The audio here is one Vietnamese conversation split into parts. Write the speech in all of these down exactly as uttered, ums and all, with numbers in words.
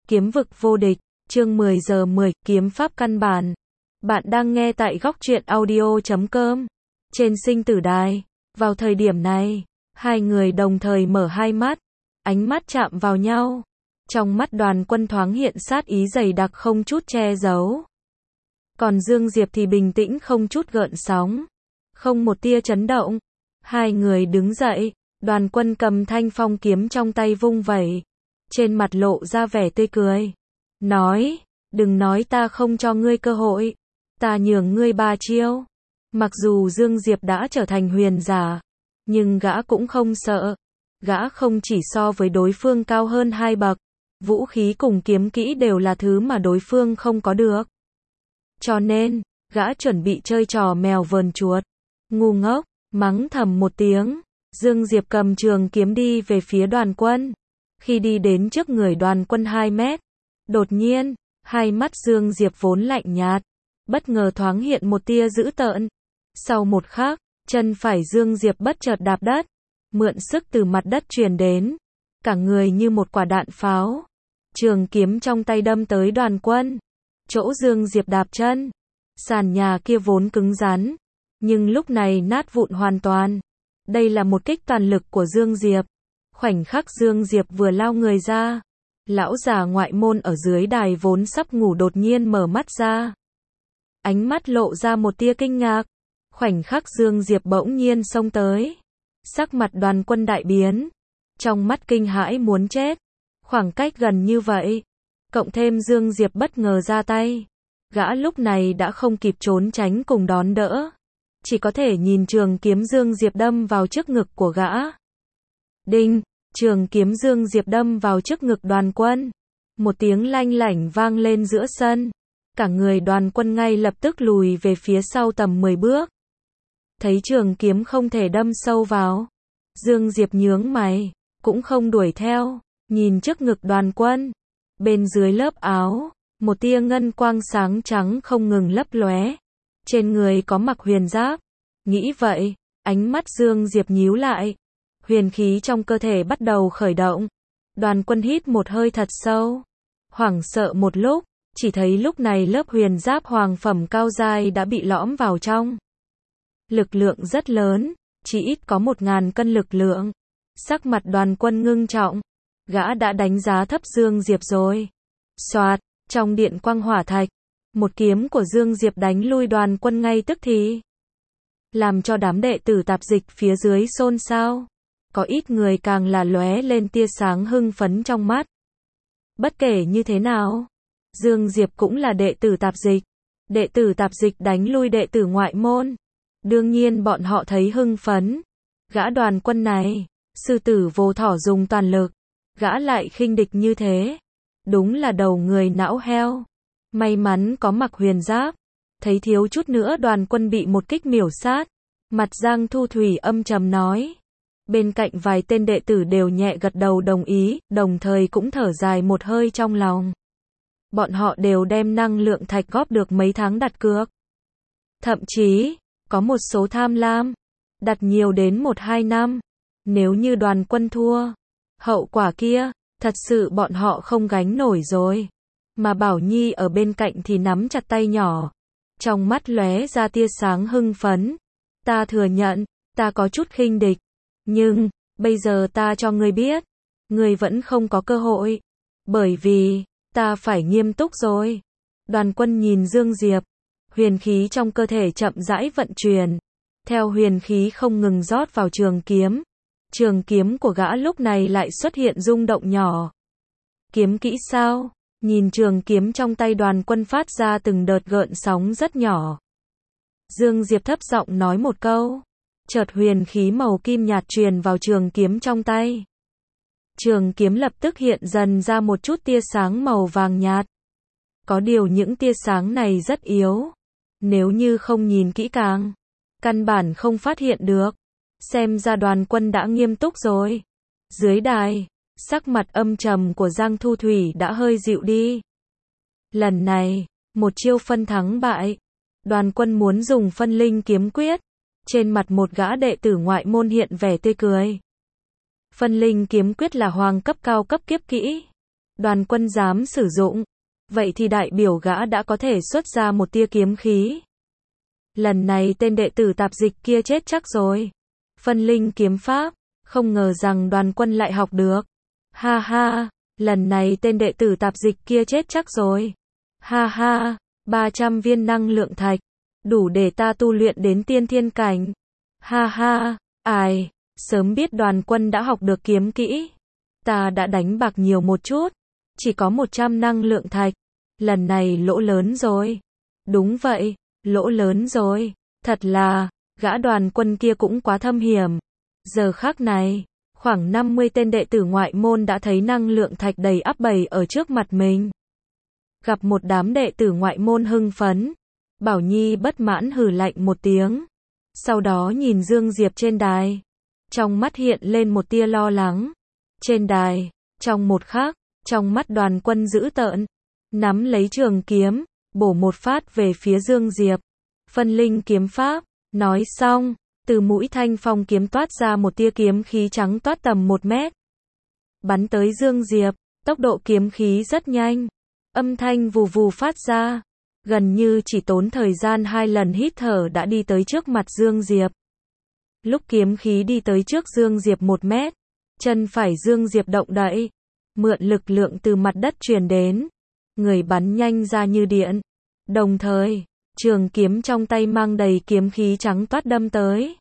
Kiếm vực vô địch, chương mười giờ mười, kiếm pháp căn bản. Bạn đang nghe tại góc truyện audio chấm com. Trên sinh tử đài, vào thời điểm này, hai người đồng thời mở hai mắt, ánh mắt chạm vào nhau. Trong mắt Đoàn Quân thoáng hiện sát ý dày đặc không chút che giấu. Còn Dương Diệp thì bình tĩnh không chút gợn sóng, không một tia chấn động. Hai người đứng dậy, Đoàn Quân cầm thanh phong kiếm trong tay vung vẩy, trên mặt lộ ra vẻ tươi cười. Nói, đừng nói ta không cho ngươi cơ hội, ta nhường ngươi ba chiêu. Mặc dù Dương Diệp đã trở thành huyền giả, nhưng gã cũng không sợ. Gã không chỉ so với đối phương cao hơn hai bậc, vũ khí cùng kiếm kỹ đều là thứ mà đối phương không có được. Cho nên, gã chuẩn bị chơi trò mèo vờn chuột. Ngu ngốc, mắng thầm một tiếng, Dương Diệp cầm trường kiếm đi về phía Đoàn Quân. Khi đi đến trước người Đoàn Quân hai mét, đột nhiên, hai mắt Dương Diệp vốn lạnh nhạt, bất ngờ thoáng hiện một tia dữ tợn. Sau một khắc, chân phải Dương Diệp bất chợt đạp đất, mượn sức từ mặt đất truyền đến, cả người như một quả đạn pháo. Trường kiếm trong tay đâm tới Đoàn Quân. Chỗ Dương Diệp đạp chân, sàn nhà kia vốn cứng rắn, nhưng lúc này nát vụn hoàn toàn. Đây là một kích toàn lực của Dương Diệp. Khoảnh khắc Dương Diệp vừa lao người ra, lão già ngoại môn ở dưới đài vốn sắp ngủ đột nhiên mở mắt ra. Ánh mắt lộ ra một tia kinh ngạc. Khoảnh khắc Dương Diệp bỗng nhiên xông tới, sắc mặt Đoàn Quân đại biến, trong mắt kinh hãi muốn chết. Khoảng cách gần như vậy, cộng thêm Dương Diệp bất ngờ ra tay, gã lúc này đã không kịp trốn tránh cùng đón đỡ, chỉ có thể nhìn trường kiếm Dương Diệp đâm vào trước ngực của gã. Đinh, trường kiếm Dương Diệp đâm vào trước ngực Đoàn Quân. Một tiếng lanh lảnh vang lên giữa sân. Cả người Đoàn Quân ngay lập tức lùi về phía sau tầm mười bước. Thấy trường kiếm không thể đâm sâu vào, Dương Diệp nhướng mày, cũng không đuổi theo, nhìn trước ngực Đoàn Quân. Bên dưới lớp áo, một tia ngân quang sáng trắng không ngừng lấp lóe. Trên người có mặc huyền giáp. Nghĩ vậy, ánh mắt Dương Diệp nhíu lại. Huyền khí trong cơ thể bắt đầu khởi động. Đoàn Quân hít một hơi thật sâu, hoảng sợ một lúc, chỉ thấy lúc này lớp huyền giáp hoàng phẩm cao giai đã bị lõm vào trong. Lực lượng rất lớn, chỉ ít có một ngàn cân lực lượng. Sắc mặt Đoàn Quân ngưng trọng, gã đã đánh giá thấp Dương Diệp rồi. Soạt, trong điện quang hỏa thạch, một kiếm của Dương Diệp đánh lui Đoàn Quân ngay tức thì, làm cho đám đệ tử tạp dịch phía dưới xôn xao. Có ít người càng là lóe lên tia sáng hưng phấn trong mắt. Bất kể như thế nào, Dương Diệp cũng là đệ tử tạp dịch. Đệ tử tạp dịch đánh lui đệ tử ngoại môn, đương nhiên bọn họ thấy hưng phấn. Gã Đoàn Quân này, sư tử vô thỏ dùng toàn lực, gã lại khinh địch như thế, đúng là đầu người não heo. May mắn có mặc huyền giáp, thấy thiếu chút nữa Đoàn Quân bị một kích miểu sát. Mặt Giang Thu Thủy âm trầm nói. Bên cạnh vài tên đệ tử đều nhẹ gật đầu đồng ý, đồng thời cũng thở dài một hơi trong lòng. Bọn họ đều đem năng lượng thạch góp được mấy tháng đặt cược. Thậm chí, có một số tham lam, đặt nhiều đến một hai năm. Nếu như Đoàn Quân thua, hậu quả kia, thật sự bọn họ không gánh nổi rồi. Mà Bảo Nhi ở bên cạnh thì nắm chặt tay nhỏ, trong mắt lóe ra tia sáng hưng phấn. Ta thừa nhận, ta có chút khinh địch, nhưng, bây giờ ta cho ngươi biết, ngươi vẫn không có cơ hội, bởi vì, ta phải nghiêm túc rồi. Đoàn Quân nhìn Dương Diệp, huyền khí trong cơ thể chậm rãi vận chuyển, theo huyền khí không ngừng rót vào trường kiếm. Trường kiếm của gã lúc này lại xuất hiện rung động nhỏ. Kiếm kỹ sao? Nhìn trường kiếm trong tay Đoàn Quân phát ra từng đợt gợn sóng rất nhỏ. Dương Diệp thấp giọng nói một câu. Chợt huyền khí màu kim nhạt truyền vào trường kiếm trong tay. Trường kiếm lập tức hiện dần ra một chút tia sáng màu vàng nhạt. Có điều những tia sáng này rất yếu. Nếu như không nhìn kỹ càng, căn bản không phát hiện được. Xem ra Đoàn Quân đã nghiêm túc rồi. Dưới đài, sắc mặt âm trầm của Giang Thu Thủy đã hơi dịu đi. Lần này, một chiêu phân thắng bại. Đoàn Quân muốn dùng phân linh kiếm quyết. Trên mặt một gã đệ tử ngoại môn hiện vẻ tươi cười. Phân linh kiếm quyết là hoàng cấp cao cấp kiếp kỹ. Đoàn Quân dám sử dụng, vậy thì đại biểu gã đã có thể xuất ra một tia kiếm khí. Lần này tên đệ tử tạp dịch kia chết chắc rồi. Phân linh kiếm pháp, không ngờ rằng Đoàn Quân lại học được. Ha ha, lần này tên đệ tử tạp dịch kia chết chắc rồi. Ha ha, ba trăm viên năng lượng thạch, đủ để ta tu luyện đến tiên thiên cảnh. Ha ha, ai, sớm biết Đoàn Quân đã học được kiếm kỹ. Ta đã đánh bạc nhiều một chút, chỉ có một trăm năng lượng thạch. Lần này lỗ lớn rồi. Đúng vậy, lỗ lớn rồi. Thật là, gã Đoàn Quân kia cũng quá thâm hiểm. Giờ khắc này, khoảng năm mươi tên đệ tử ngoại môn đã thấy năng lượng thạch đầy ắp bày ở trước mặt mình. Gặp một đám đệ tử ngoại môn hưng phấn, Bảo Nhi bất mãn hừ lạnh một tiếng. Sau đó nhìn Dương Diệp trên đài. Trong mắt hiện lên một tia lo lắng. Trên đài, trong một khắc, trong mắt Đoàn Quân dữ tợn, nắm lấy trường kiếm, bổ một phát về phía Dương Diệp. Phân linh kiếm pháp, nói xong, từ mũi thanh phong kiếm toát ra một tia kiếm khí trắng toát tầm một mét. Bắn tới Dương Diệp, tốc độ kiếm khí rất nhanh. Âm thanh vù vù phát ra, gần như chỉ tốn thời gian hai lần hít thở đã đi tới trước mặt Dương Diệp. Lúc kiếm khí đi tới trước Dương Diệp một mét, chân phải Dương Diệp động đậy, mượn lực lượng từ mặt đất truyền đến, người bắn nhanh ra như điện. Đồng thời, trường kiếm trong tay mang đầy kiếm khí trắng toát đâm tới.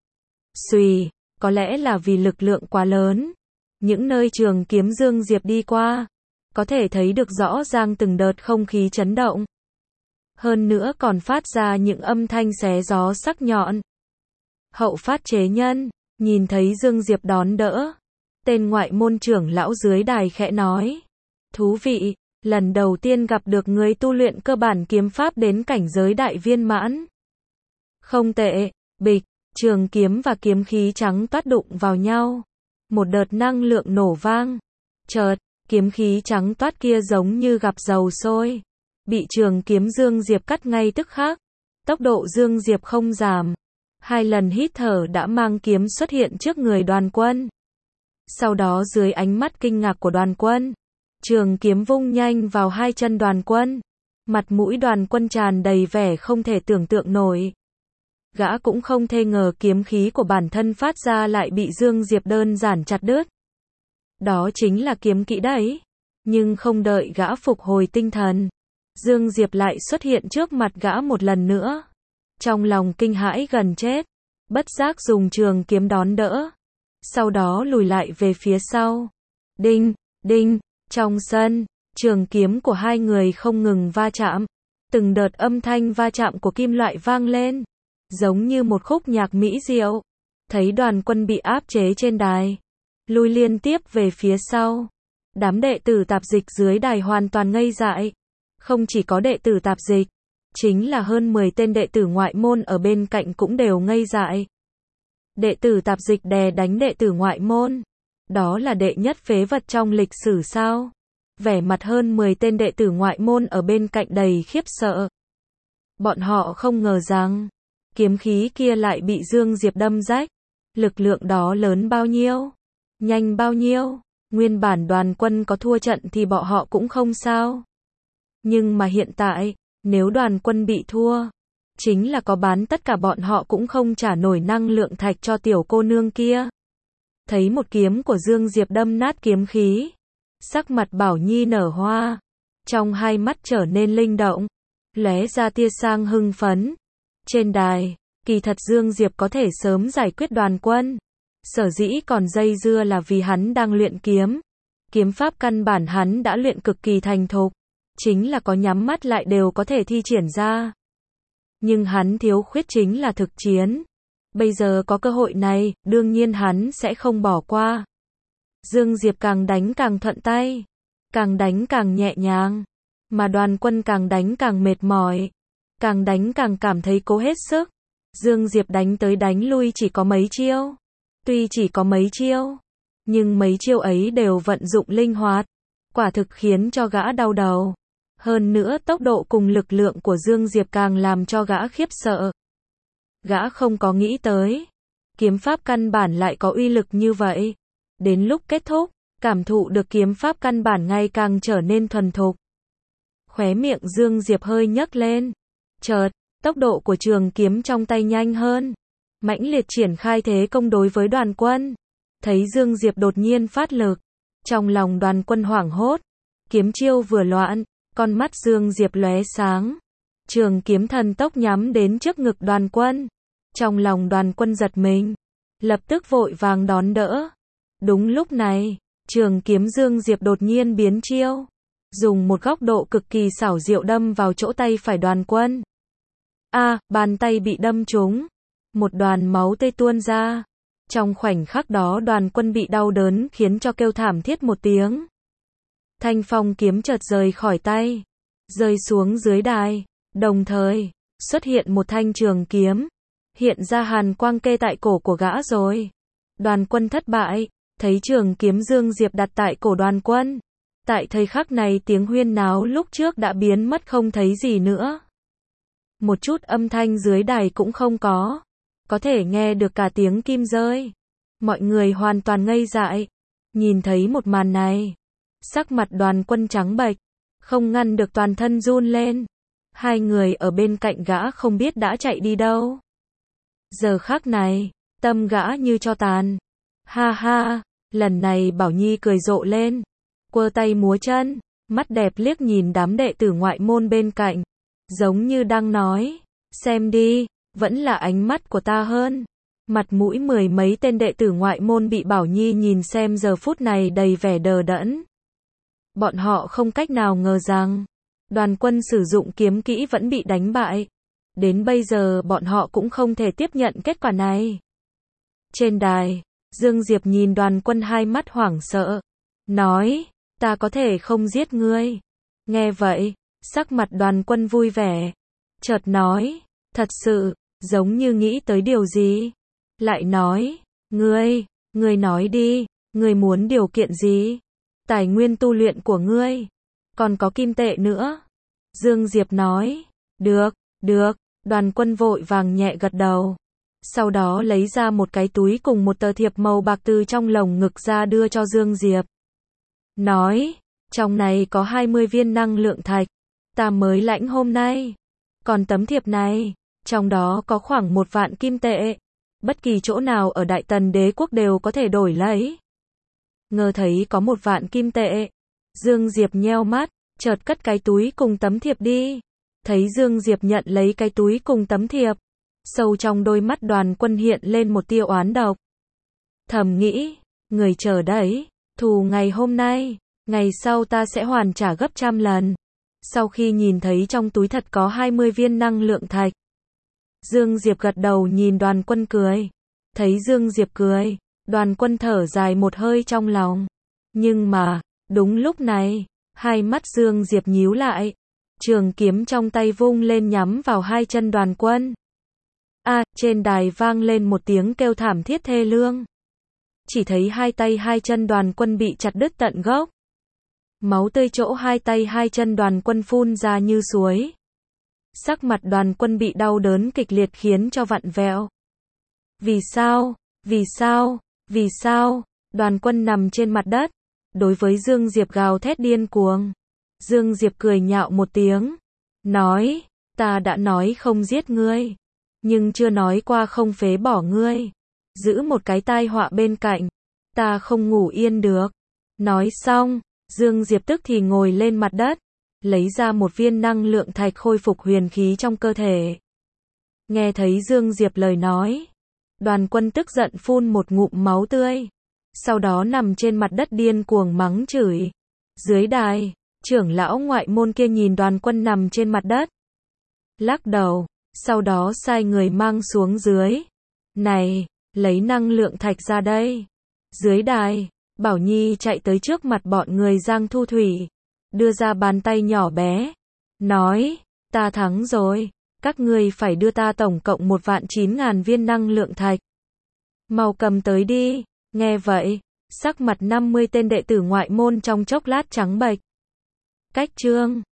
Xùy, có lẽ là vì lực lượng quá lớn, những nơi trường kiếm Dương Diệp đi qua, có thể thấy được rõ ràng từng đợt không khí chấn động. Hơn nữa còn phát ra những âm thanh xé gió sắc nhọn. Hậu phát chế nhân, nhìn thấy Dương Diệp đón đỡ. Tên ngoại môn trưởng lão dưới đài khẽ nói. Thú vị, lần đầu tiên gặp được người tu luyện cơ bản kiếm pháp đến cảnh giới đại viên mãn. Không tệ, bịch, trường kiếm và kiếm khí trắng toát đụng vào nhau. Một đợt năng lượng nổ vang. Chợt, kiếm khí trắng toát kia giống như gặp dầu sôi. Bị trường kiếm Dương Diệp cắt ngay tức khắc. Tốc độ Dương Diệp không giảm. Hai lần hít thở đã mang kiếm xuất hiện trước người Đoàn Quân. Sau đó dưới ánh mắt kinh ngạc của Đoàn Quân, trường kiếm vung nhanh vào hai chân Đoàn Quân. Mặt mũi Đoàn Quân tràn đầy vẻ không thể tưởng tượng nổi. Gã cũng không thể ngờ kiếm khí của bản thân phát ra lại bị Dương Diệp đơn giản chặt đứt. Đó chính là kiếm kỹ đấy. Nhưng không đợi gã phục hồi tinh thần, Dương Diệp lại xuất hiện trước mặt gã một lần nữa. Trong lòng kinh hãi gần chết, bất giác dùng trường kiếm đón đỡ. Sau đó lùi lại về phía sau. Đinh, đinh, trong sân, trường kiếm của hai người không ngừng va chạm. Từng đợt âm thanh va chạm của kim loại vang lên, giống như một khúc nhạc mỹ diệu. Thấy Đoàn Quân bị áp chế trên đài, lùi liên tiếp về phía sau. Đám đệ tử tạp dịch dưới đài hoàn toàn ngây dại. Không chỉ có đệ tử tạp dịch, chính là hơn mười tên đệ tử ngoại môn ở bên cạnh cũng đều ngây dại. Đệ tử tạp dịch đè đánh đệ tử ngoại môn. Đó là đệ nhất phế vật trong lịch sử sao? Vẻ mặt hơn mười tên đệ tử ngoại môn ở bên cạnh đầy khiếp sợ. Bọn họ không ngờ rằng, kiếm khí kia lại bị Dương Diệp đâm rách. Lực lượng đó lớn bao nhiêu? Nhanh bao nhiêu? Nguyên bản Đoàn Quân có thua trận thì bọn họ cũng không sao. Nhưng mà hiện tại, nếu Đoàn Quân bị thua, chính là có bán tất cả bọn họ cũng không trả nổi năng lượng thạch cho tiểu cô nương kia. Thấy một kiếm của Dương Diệp đâm nát kiếm khí, sắc mặt Bảo Nhi nở hoa, trong hai mắt trở nên linh động, lóe ra tia sang hưng phấn. Trên đài, kỳ thật Dương Diệp có thể sớm giải quyết Đoàn Quân. Sở dĩ còn dây dưa là vì hắn đang luyện kiếm. Kiếm pháp căn bản hắn đã luyện cực kỳ thành thục, chính là có nhắm mắt lại đều có thể thi triển ra. Nhưng hắn thiếu khuyết chính là thực chiến. Bây giờ có cơ hội này, đương nhiên hắn sẽ không bỏ qua. Dương Diệp càng đánh càng thuận tay, càng đánh càng nhẹ nhàng, mà Đoàn Quân càng đánh càng mệt mỏi, càng đánh càng cảm thấy cố hết sức. Dương Diệp đánh tới đánh lui chỉ có mấy chiêu. Tuy chỉ có mấy chiêu, nhưng mấy chiêu ấy đều vận dụng linh hoạt, quả thực khiến cho gã đau đầu. Hơn nữa tốc độ cùng lực lượng của Dương Diệp càng làm cho gã khiếp sợ. Gã không có nghĩ tới, kiếm pháp căn bản lại có uy lực như vậy. Đến lúc kết thúc, cảm thụ được kiếm pháp căn bản ngày càng trở nên thuần thục. Khóe miệng Dương Diệp hơi nhấc lên. Chợt, tốc độ của trường kiếm trong tay nhanh hơn. Mãnh liệt triển khai thế công đối với Đoàn Quân. Thấy Dương Diệp đột nhiên phát lực. Trong lòng Đoàn Quân hoảng hốt. Kiếm chiêu vừa loạn, con mắt Dương Diệp lóe sáng. Trường kiếm thần tốc nhắm đến trước ngực Đoàn Quân. Trong lòng Đoàn Quân giật mình. Lập tức vội vàng đón đỡ. Đúng lúc này, trường kiếm Dương Diệp đột nhiên biến chiêu. Dùng một góc độ cực kỳ xảo diệu đâm vào chỗ tay phải Đoàn Quân. A, à, bàn tay bị đâm trúng. Một đoàn máu tươi tuôn ra. Trong khoảnh khắc đó Đoàn Quân bị đau đớn khiến cho kêu thảm thiết một tiếng. Thanh phong kiếm chợt rời khỏi tay. Rơi xuống dưới đài. Đồng thời, xuất hiện một thanh trường kiếm. Hiện ra hàn quang kê tại cổ của gã rồi. Đoàn Quân thất bại. Thấy trường kiếm Dương Diệp đặt tại cổ Đoàn Quân. Tại thời khắc này tiếng huyên náo lúc trước đã biến mất không thấy gì nữa. Một chút âm thanh dưới đài cũng không có. Có thể nghe được cả tiếng kim rơi. Mọi người hoàn toàn ngây dại. Nhìn thấy một màn này. Sắc mặt Đoàn Quân trắng bệch. Không ngăn được toàn thân run lên. Hai người ở bên cạnh gã không biết đã chạy đi đâu. Giờ khắc này, tâm gã như cho tàn. Ha ha, lần này Bảo Nhi cười rộ lên. Quơ tay múa chân, mắt đẹp liếc nhìn đám đệ tử ngoại môn bên cạnh. Giống như đang nói, xem đi, vẫn là ánh mắt của ta hơn. Mặt mũi mười mấy tên đệ tử ngoại môn bị Bảo Nhi nhìn xem giờ phút này đầy vẻ đờ đẫn. Bọn họ không cách nào ngờ rằng, Đoàn Quân sử dụng kiếm kỹ vẫn bị đánh bại. Đến bây giờ bọn họ cũng không thể tiếp nhận kết quả này. Trên đài, Dương Diệp nhìn Đoàn Quân hai mắt hoảng sợ. Nói, ta có thể không giết ngươi. Nghe vậy, sắc mặt Đoàn Quân vui vẻ. Chợt nói, thật sự, giống như nghĩ tới điều gì. Lại nói, ngươi, ngươi nói đi, ngươi muốn điều kiện gì? Tài nguyên tu luyện của ngươi, còn có kim tệ nữa. Dương Diệp nói, được, được. Đoàn Quân vội vàng nhẹ gật đầu. Sau đó lấy ra một cái túi cùng một tờ thiệp màu bạc từ trong lồng ngực ra đưa cho Dương Diệp. Nói, trong này có hai mươi viên năng lượng thạch. Ta mới lãnh hôm nay. Còn tấm thiệp này, trong đó có khoảng một vạn kim tệ. Bất kỳ chỗ nào ở Đại Tần Đế quốc đều có thể đổi lấy. Ngờ thấy có một vạn kim tệ. Dương Diệp nheo mắt, chợt cất cái túi cùng tấm thiệp đi. Thấy Dương Diệp nhận lấy cái túi cùng tấm thiệp. Sâu trong đôi mắt Đoàn Quân hiện lên một tia oán độc. Thầm nghĩ, người chờ đấy, thù ngày hôm nay, ngày sau ta sẽ hoàn trả gấp trăm lần. Sau khi nhìn thấy trong túi thật có hai mươi viên năng lượng thạch. Dương Diệp gật đầu nhìn Đoàn Quân cười. Thấy Dương Diệp cười, Đoàn Quân thở dài một hơi trong lòng. Nhưng mà, đúng lúc này, hai mắt Dương Diệp nhíu lại. Trường kiếm trong tay vung lên nhắm vào hai chân Đoàn Quân. A, à, trên đài vang lên một tiếng kêu thảm thiết thê lương. Chỉ thấy hai tay hai chân Đoàn Quân bị chặt đứt tận gốc. Máu tươi chỗ hai tay hai chân Đoàn Quân phun ra như suối. Sắc mặt Đoàn Quân bị đau đớn kịch liệt khiến cho vặn vẹo. Vì sao? Vì sao? Vì sao? Đoàn Quân nằm trên mặt đất. Đối với Dương Diệp gào thét điên cuồng. Dương Diệp cười nhạo một tiếng. Nói, ta đã nói không giết ngươi. Nhưng chưa nói qua không phế bỏ ngươi. Giữ một cái tai họa bên cạnh. Ta không ngủ yên được. Nói xong, Dương Diệp tức thì ngồi lên mặt đất. Lấy ra một viên năng lượng thạch khôi phục huyền khí trong cơ thể. Nghe thấy Dương Diệp lời nói. Đoàn Quân tức giận phun một ngụm máu tươi. Sau đó nằm trên mặt đất điên cuồng mắng chửi. Dưới đài, trưởng lão ngoại môn kia nhìn Đoàn Quân nằm trên mặt đất. Lắc đầu, sau đó sai người mang xuống dưới. Này, lấy năng lượng thạch ra đây. Dưới đài, Bảo Nhi chạy tới trước mặt bọn người Giang Thu Thủy. Đưa ra bàn tay nhỏ bé. Nói, ta thắng rồi. Các ngươi phải đưa ta tổng cộng một vạn chín ngàn viên năng lượng thạch. Mau cầm tới đi. Nghe vậy, sắc mặt năm mươi tên đệ tử ngoại môn trong chốc lát trắng bệch. Cách chương